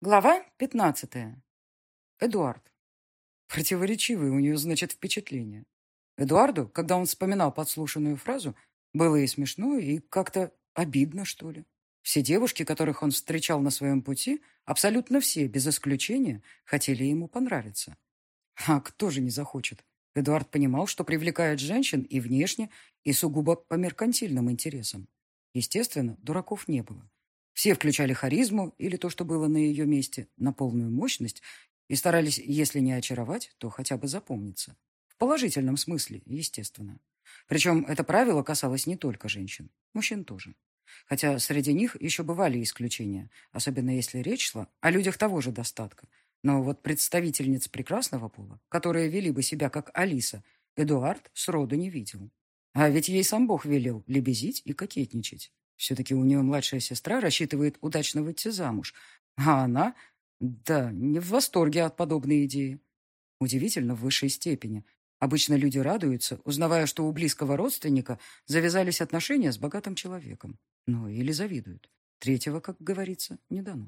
Глава 15. Эдуард. Противоречивые у нее, значит, впечатления. Эдуарду, когда он вспоминал подслушанную фразу, было и смешно, и как-то обидно, что ли. Все девушки, которых он встречал на своем пути, абсолютно все, без исключения, хотели ему понравиться. А кто же не захочет? Эдуард понимал, что привлекает женщин и внешне, и сугубо по меркантильным интересам. Естественно, дураков не было. Все включали харизму или то, что было на ее месте, на полную мощность и старались, если не очаровать, то хотя бы запомниться. В положительном смысле, естественно. Причем это правило касалось не только женщин, мужчин тоже. Хотя среди них еще бывали исключения, особенно если речь шла о людях того же достатка. Но вот представительниц прекрасного пола, которые вели бы себя как Алиса, Эдуард сроду не видел. А ведь ей сам Бог велел лебезить и кокетничать. Все-таки у нее младшая сестра рассчитывает удачно выйти замуж, а она, да, не в восторге от подобной идеи. Удивительно в высшей степени. Обычно люди радуются, узнавая, что у близкого родственника завязались отношения с богатым человеком. Ну, или завидуют. Третьего, как говорится, не дано.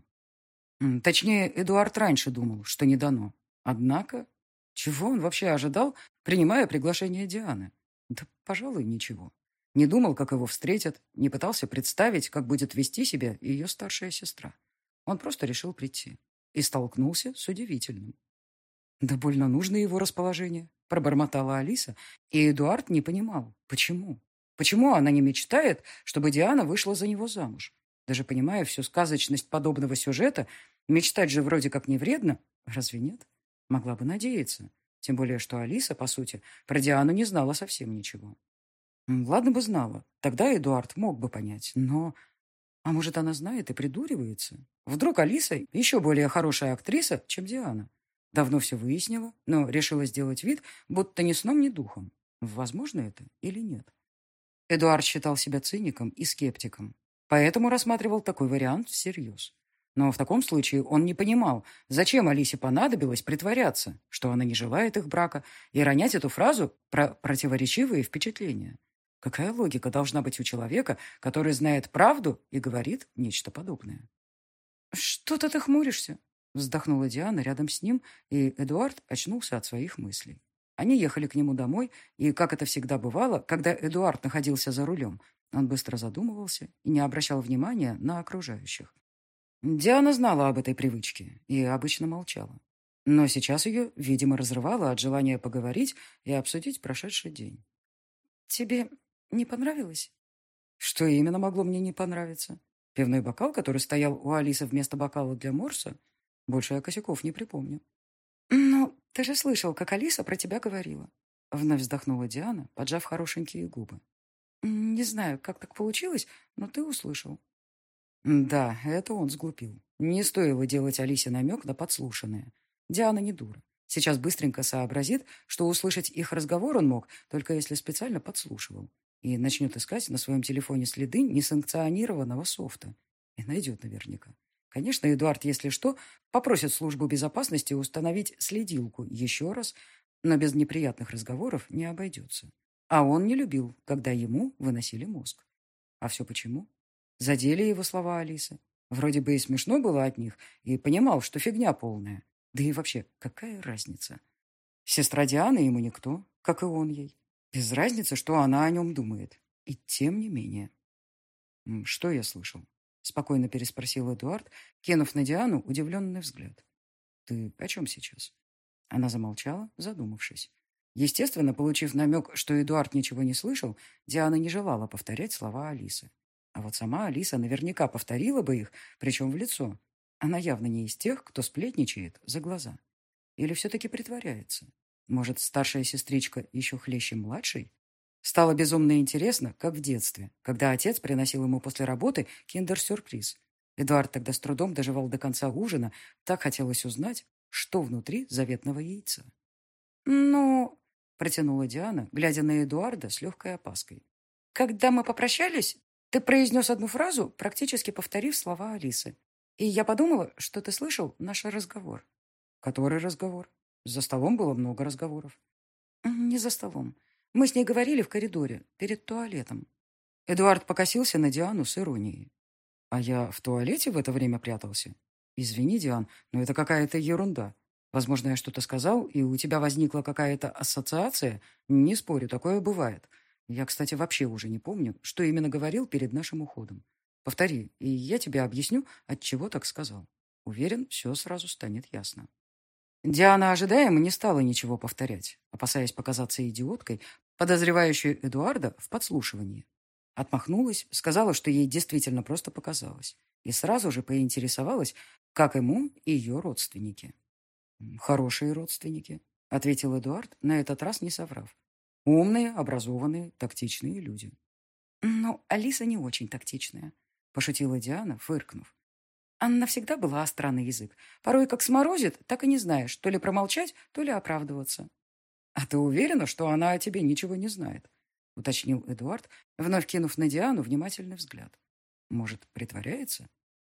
Точнее, Эдуард раньше думал, что не дано. Однако, чего он вообще ожидал, принимая приглашение Дианы? Да, пожалуй, ничего. Не думал, как его встретят, не пытался представить, как будет вести себя ее старшая сестра. Он просто решил прийти. И столкнулся с удивительным. Да больно нужно его расположение, пробормотала Алиса, и Эдуард не понимал, почему. Почему она не мечтает, чтобы Диана вышла за него замуж? Даже понимая всю сказочность подобного сюжета, мечтать же вроде как не вредно, разве нет? Могла бы надеяться. Тем более, что Алиса, по сути, про Диану не знала совсем ничего. Ладно бы знала, тогда Эдуард мог бы понять, но... А может, она знает и придуривается? Вдруг Алиса еще более хорошая актриса, чем Диана? Давно все выяснила, но решила сделать вид, будто ни сном, ни духом. Возможно это или нет? Эдуард считал себя циником и скептиком, поэтому рассматривал такой вариант всерьез. Но в таком случае он не понимал, зачем Алисе понадобилось притворяться, что она не желает их брака, и ронять эту фразу про противоречивые впечатления. Какая логика должна быть у человека, который знает правду и говорит нечто подобное? «Что-то ты хмуришься», — вздохнула Диана рядом с ним, и Эдуард очнулся от своих мыслей. Они ехали к нему домой, и, как это всегда бывало, когда Эдуард находился за рулем, он быстро задумывался и не обращал внимания на окружающих. Диана знала об этой привычке и обычно молчала. Но сейчас ее, видимо, разрывало от желания поговорить и обсудить прошедший день. «Тебе не понравилось?» Что именно могло мне не понравиться? Пивной бокал, который стоял у Алисы вместо бокала для морса? Больше я косяков не припомню. «Ну, ты же слышал, как Алиса про тебя говорила». Вновь вздохнула Диана, поджав хорошенькие губы. «Не знаю, как так получилось, но ты услышал». Да, это он сглупил. Не стоило делать Алисе намек на подслушанное. Диана не дура. Сейчас быстренько сообразит, что услышать их разговор он мог, только если специально подслушивал. И начнет искать на своем телефоне следы несанкционированного софта. И найдет наверняка. Конечно, Эдуард, если что, попросит службу безопасности установить следилку еще раз, но без неприятных разговоров не обойдется. А он не любил, когда ему выносили мозг. А все почему? Задели его слова Алисы. Вроде бы и смешно было от них, и понимал, что фигня полная. Да и вообще, какая разница? Сестра Дианы ему никто, как и он ей. Без разницы, что она о нем думает. И тем не менее. Что я слышал? Спокойно переспросил Эдуард, кинув на Диану удивленный взгляд. Ты о чем сейчас? Она замолчала, задумавшись. Естественно, получив намек, что Эдуард ничего не слышал, Диана не желала повторять слова Алисы. А вот сама Алиса наверняка повторила бы их, причем в лицо. Она явно не из тех, кто сплетничает за глаза. Или все-таки притворяется? Может, старшая сестричка еще хлеще младшей? Стало безумно интересно, как в детстве, когда отец приносил ему после работы киндер-сюрприз. Эдуард тогда с трудом доживал до конца ужина, так хотелось узнать, что внутри заветного яйца. «Ну...» — протянула Диана, глядя на Эдуарда с легкой опаской. «Когда мы попрощались, ты произнес одну фразу, практически повторив слова Алисы. И я подумала, что ты слышал наш разговор». «Который разговор?» За столом было много разговоров. «Не за столом. Мы с ней говорили в коридоре, перед туалетом». Эдуард покосился на Диану с иронией. «А я в туалете в это время прятался?» Извини, Диан, но это какая-то ерунда. Возможно, я что-то сказал, и у тебя возникла какая-то ассоциация. Не спорю, такое бывает. Я, кстати, вообще уже не помню, что именно говорил перед нашим уходом. Повтори, и я тебе объясню, от чего так сказал. Уверен, все сразу станет ясно. Диана ожидаемо не стала ничего повторять, опасаясь показаться идиоткой, подозревающей Эдуарда в подслушивании. Отмахнулась, сказала, что ей действительно просто показалось, и сразу же поинтересовалась, как ему и ее родственники. «Хорошие родственники», — ответил Эдуард, на этот раз не соврав. «Умные, образованные, тактичные люди». «Но Алиса не очень тактичная», — пошутила Диана, фыркнув. Анна всегда была остра на язык. Порой как сморозит, так и не знаешь, то ли промолчать, то ли оправдываться. «А ты уверена, что она о тебе ничего не знает?» — уточнил Эдуард, вновь кинув на Диану внимательный взгляд. «Может, притворяется?»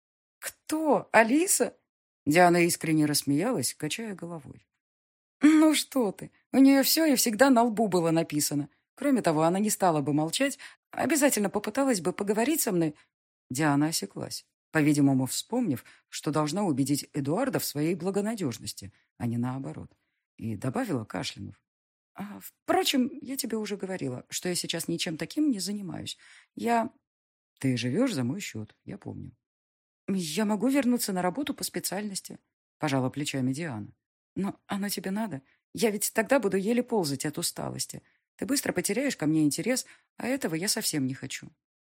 «Кто? Алиса?» Диана искренне рассмеялась, качая головой. «Ну что ты, у нее все и всегда на лбу было написано. Кроме того, она не стала бы молчать, обязательно попыталась бы поговорить со мной». Диана осеклась, по-видимому, вспомнив, что должна убедить Эдуарда в своей благонадежности, а не наоборот. И добавила, кашлянув. Впрочем, я тебе уже говорила, что я сейчас ничем таким не занимаюсь. Я... Ты живешь за мой счет, я помню. Я могу вернуться на работу по специальности, пожала плечами Диана. Но оно тебе надо? Я ведь тогда буду еле ползать от усталости. Ты быстро потеряешь ко мне интерес, а этого я совсем не хочу.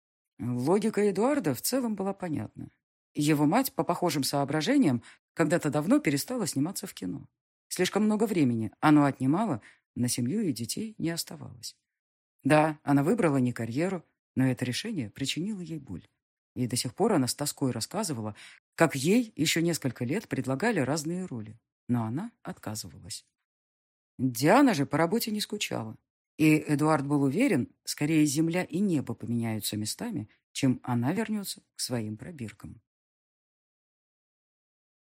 Логика Эдуарда в целом была понятна. Его мать, по похожим соображениям, когда-то давно перестала сниматься в кино. Слишком много времени оно отнимало, на семью и детей не оставалось. Да, она выбрала не карьеру, но это решение причинило ей боль. И до сих пор она с тоской рассказывала, как ей еще несколько лет предлагали разные роли, но она отказывалась. Диана же по работе не скучала. И Эдуард был уверен, скорее земля и небо поменяются местами, чем она вернется к своим пробиркам.